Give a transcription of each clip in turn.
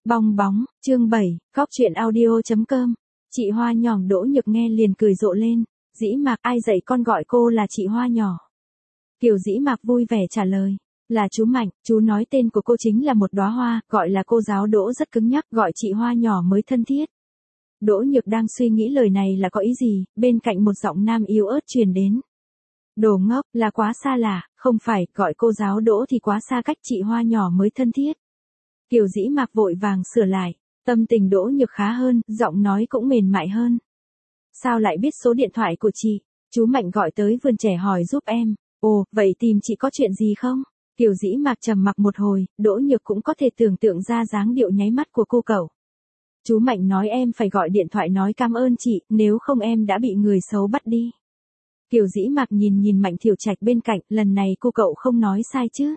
Bong bóng, chương 7, Cóc truyện audio.com. Chị Hoa nhỏ Đỗ Nhược nghe liền cười rộ lên. Dĩ Mạc, ai dạy con gọi cô là chị Hoa nhỏ? Kiều Dĩ Mạc vui vẻ trả lời. Là chú Mạnh, chú nói tên của cô chính là một đóa hoa, gọi là cô giáo Đỗ rất cứng nhắc, gọi chị Hoa nhỏ mới thân thiết. Đỗ Nhược đang suy nghĩ lời này là có ý gì, bên cạnh một giọng nam yếu ớt truyền đến. Đồ ngốc, là quá xa lạ, không phải, gọi cô giáo Đỗ thì quá xa cách, chị Hoa nhỏ mới thân thiết. Kiều Dĩ Mạc vội vàng sửa lại, tâm tình Đỗ Nhược khá hơn, giọng nói cũng mềm mại hơn. Sao lại biết số điện thoại của chị? Chú Mạnh gọi tới vườn trẻ hỏi giúp em. Ồ, vậy tìm chị có chuyện gì không? Kiều Dĩ Mạc trầm mặc một hồi, Đỗ Nhược cũng có thể tưởng tượng ra dáng điệu nháy mắt của cô cậu. Chú Mạnh nói em phải gọi điện thoại nói cảm ơn chị, nếu không em đã bị người xấu bắt đi. Kiều Dĩ Mạc nhìn Mạnh Thiểu Trạch bên cạnh, lần này cô cậu không nói sai chứ?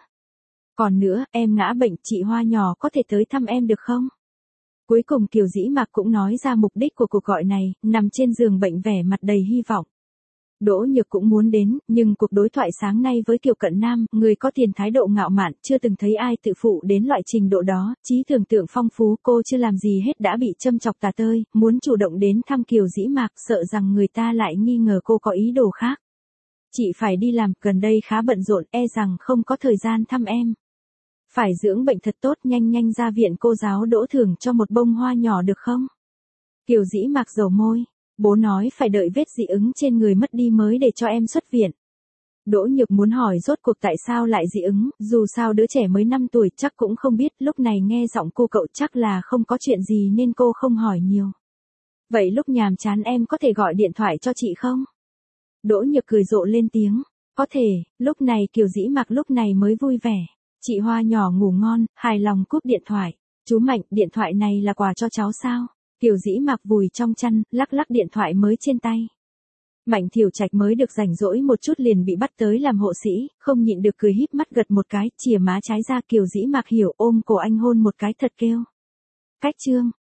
Còn nữa, em ngã bệnh, chị Hoa nhỏ có thể tới thăm em được không? Cuối cùng Kiều Dĩ Mạc cũng nói ra mục đích của cuộc gọi này, nằm trên giường bệnh vẻ mặt đầy hy vọng. Đỗ Nhược cũng muốn đến, nhưng cuộc đối thoại sáng nay với Kiều Cận Nam, người có tiền thái độ ngạo mạn, chưa từng thấy ai tự phụ đến loại trình độ đó, trí tưởng tượng phong phú, cô chưa làm gì hết đã bị châm chọc tà tơi, muốn chủ động đến thăm Kiều Dĩ Mạc, sợ rằng người ta lại nghi ngờ cô có ý đồ khác. Chị phải đi làm, gần đây khá bận rộn, e rằng không có thời gian thăm em. Phải dưỡng bệnh thật tốt, nhanh ra viện, cô giáo Đỗ thưởng cho một bông hoa nhỏ được không? Kiều Dĩ Mạc dầu môi. Bố nói phải đợi vết dị ứng trên người mất đi mới để cho em xuất viện. Đỗ Nhược muốn hỏi rốt cuộc tại sao lại dị ứng, dù sao đứa trẻ mới 5 tuổi chắc cũng không biết, lúc này nghe giọng cô cậu chắc là không có chuyện gì nên cô không hỏi nhiều. Vậy lúc nhàm chán em có thể gọi điện thoại cho chị không? Đỗ Nhược cười rộ lên tiếng. Có thể, lúc này Kiều Dĩ Mạc lúc này mới vui vẻ. Chị Hoa nhỏ ngủ ngon, hài lòng cúp điện thoại. Chú Mạnh, điện thoại này là quà cho cháu sao? Kiều Dĩ Mạc vùi trong chăn, lắc điện thoại mới trên tay. Mạnh Thiểu Trạch mới được rảnh rỗi một chút liền bị bắt tới làm hộ sĩ, không nhịn được cười híp mắt gật một cái, chìa má trái ra. Kiều Dĩ Mạc hiểu, ôm cổ anh hôn một cái thật kêu. Cách chương.